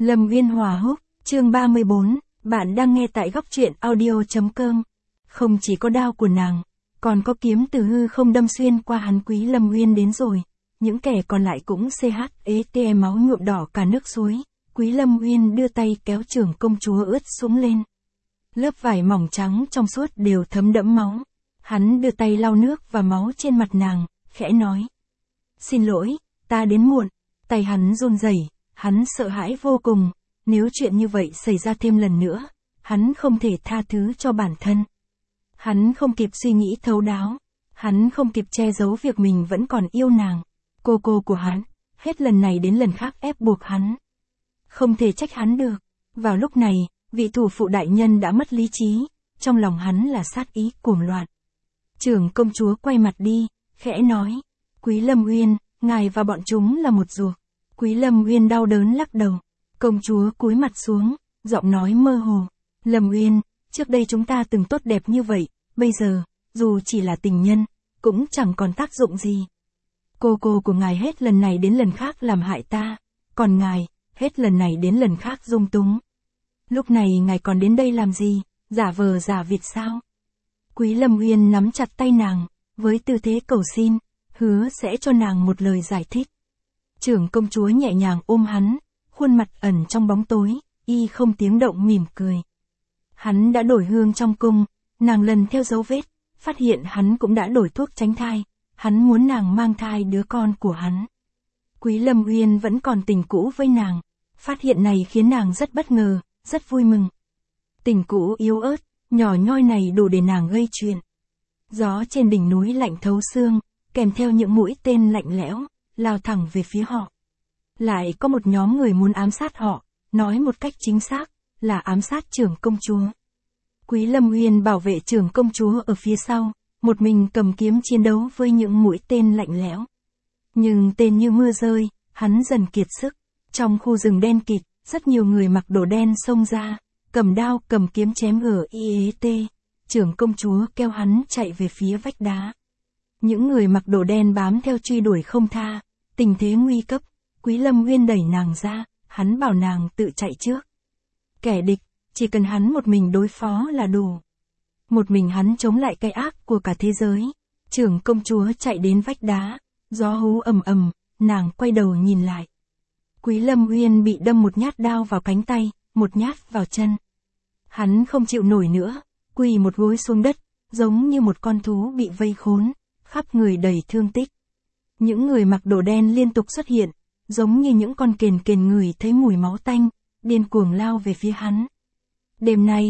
Lâm Uyên Hòa Húc, chương 34, bạn đang nghe tại góc truyện audio.com. Không chỉ có đao của nàng, còn có kiếm từ hư không đâm xuyên qua hắn Quý Lâm Uyên đến rồi. Những kẻ còn lại cũng CHETE máu nhuộm đỏ cả nước suối. Quý Lâm Uyên đưa tay kéo trưởng công chúa ướt sũng lên. Lớp vải mỏng trắng trong suốt đều thấm đẫm máu. Hắn đưa tay lau nước và máu trên mặt nàng, khẽ nói. Xin lỗi, ta đến muộn. Tay hắn run rẩy, hắn sợ hãi vô cùng. Nếu chuyện như vậy xảy ra thêm lần nữa, hắn không thể tha thứ cho bản thân. Hắn không kịp suy nghĩ thấu đáo. Hắn không kịp che giấu việc mình vẫn còn yêu nàng. Cô của hắn, hết lần này đến lần khác ép buộc hắn. Không thể trách hắn được. Vào lúc này, vị thủ phụ đại nhân đã mất lý trí. Trong lòng hắn là sát ý cuồng loạn. Trưởng công chúa quay mặt đi, khẽ nói. Quý Lâm Uyên, ngài và bọn chúng là một ruột. Quý Lâm Uyên đau đớn lắc đầu. Công chúa cúi mặt xuống, giọng nói mơ hồ. Lâm Uyên, trước đây chúng ta từng tốt đẹp như vậy, bây giờ, dù chỉ là tình nhân, cũng chẳng còn tác dụng gì. Cô của ngài hết lần này đến lần khác làm hại ta, còn ngài, hết lần này đến lần khác dung túng. Lúc này ngài còn đến đây làm gì, giả vờ giả vịt sao? Quý Lâm Uyên nắm chặt tay nàng, với tư thế cầu xin, hứa sẽ cho nàng một lời giải thích. Trưởng công chúa nhẹ nhàng ôm hắn, khuôn mặt ẩn trong bóng tối, y không tiếng động mỉm cười. Hắn đã đổi hương trong cung, nàng lần theo dấu vết, phát hiện hắn cũng đã đổi thuốc tránh thai, hắn muốn nàng mang thai đứa con của hắn. Quý Lâm Uyên vẫn còn tình cũ với nàng, phát hiện này khiến nàng rất bất ngờ, rất vui mừng. Tình cũ yếu ớt, nhỏ nhoi này đủ để nàng gây chuyện. Gió trên đỉnh núi lạnh thấu xương, kèm theo những mũi tên lạnh lẽo, lao thẳng về phía họ. Lại có một nhóm người muốn ám sát họ, nói một cách chính xác, là ám sát trưởng công chúa. Quý Lâm Uyên bảo vệ trưởng công chúa ở phía sau, một mình cầm kiếm chiến đấu với những mũi tên lạnh lẽo. Nhưng tên như mưa rơi, hắn dần kiệt sức. Trong khu rừng đen kịt, rất nhiều người mặc đồ đen xông ra, cầm đao cầm kiếm chém GIET. Trưởng công chúa kêu hắn chạy về phía vách đá. Những người mặc đồ đen bám theo truy đuổi không tha, tình thế nguy cấp. Quý Lâm Uyên đẩy nàng ra, hắn bảo nàng tự chạy trước. Kẻ địch, chỉ cần hắn một mình đối phó là đủ. Một mình hắn chống lại cái ác của cả thế giới. Trưởng công chúa chạy đến vách đá, gió hú ầm ầm, nàng quay đầu nhìn lại. Quý Lâm Uyên bị đâm một nhát đao vào cánh tay, một nhát vào chân. Hắn không chịu nổi nữa, quỳ một gối xuống đất, giống như một con thú bị vây khốn, khắp người đầy thương tích. Những người mặc đồ đen liên tục xuất hiện, giống như những con kền ngửi thấy mùi máu tanh, điên cuồng lao về phía hắn. Đêm nay,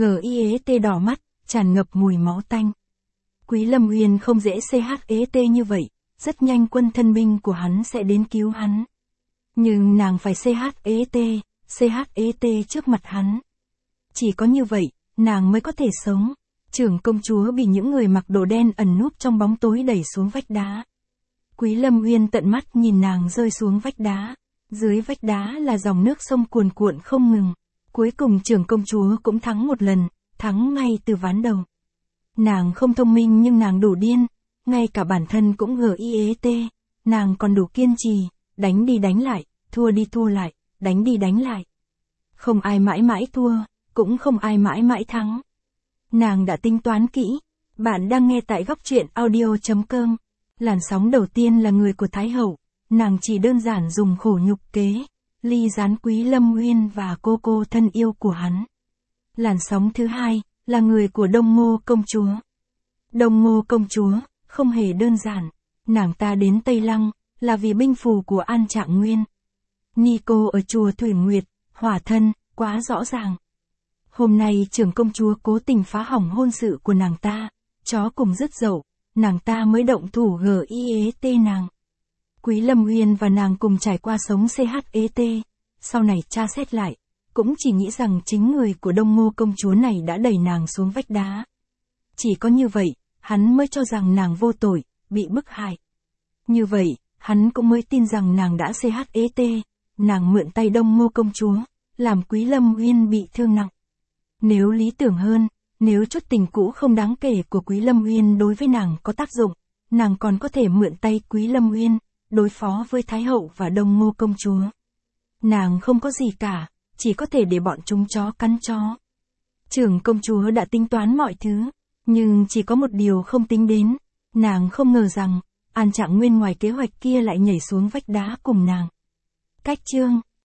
GIET đỏ mắt, tràn ngập mùi máu tanh. Quý Lâm Uyên không dễ CHET như vậy, rất nhanh quân thân binh của hắn sẽ đến cứu hắn. Nhưng nàng phải CHET trước mặt hắn. Chỉ có như vậy, nàng mới có thể sống. Trưởng công chúa bị những người mặc đồ đen ẩn núp trong bóng tối đẩy xuống vách đá. Quý Lâm Uyên tận mắt nhìn nàng rơi xuống vách đá. Dưới vách đá là dòng nước sông cuồn cuộn không ngừng. Cuối cùng trưởng công chúa cũng thắng một lần, thắng ngay từ ván đầu. Nàng không thông minh nhưng nàng đủ điên, ngay cả bản thân cũng GIET, nàng còn đủ kiên trì, đánh đi đánh lại, thua đi thua lại, đánh đi đánh lại. Không ai mãi mãi thua, cũng không ai mãi mãi thắng. Nàng đã tính toán kỹ. Bạn đang nghe tại góc truyện audio.com. Làn sóng đầu tiên là người của Thái Hậu, nàng chỉ đơn giản dùng khổ nhục kế, ly gián Quý Lâm Uyên và cô thân yêu của hắn. Làn sóng thứ hai, là người của Đông Ngô công chúa. Đông Ngô công chúa, không hề đơn giản, nàng ta đến Tây Lăng, là vì binh phù của An Trạng Nguyên. Nico ở chùa Thủy Nguyệt, hỏa thân, quá rõ ràng. Hôm nay trưởng công chúa cố tình phá hỏng hôn sự của nàng ta, chó cùng rứt dậu, nàng ta mới động thủ GIET nàng. Quý Lâm Uyên và nàng cùng trải qua sống CHET, sau này tra xét lại, cũng chỉ nghĩ rằng chính người của Đông Ngô công chúa này đã đẩy nàng xuống vách đá. Chỉ có như vậy, hắn mới cho rằng nàng vô tội, bị bức hại. Như vậy, hắn cũng mới tin rằng nàng đã CHET, nàng mượn tay Đông Ngô công chúa, làm Quý Lâm Uyên bị thương nặng. Nếu lý tưởng hơn, nếu chút tình cũ không đáng kể của Quý Lâm Uyên đối với nàng có tác dụng, nàng còn có thể mượn tay Quý Lâm Uyên, đối phó với Thái Hậu và Đông Ngô công chúa. Nàng không có gì cả, chỉ có thể để bọn chúng chó cắn chó. Trưởng công chúa đã tính toán mọi thứ, nhưng chỉ có một điều không tính đến. Nàng không ngờ rằng, An Trạng Nguyên ngoài kế hoạch kia lại nhảy xuống vách đá cùng nàng. Cách chương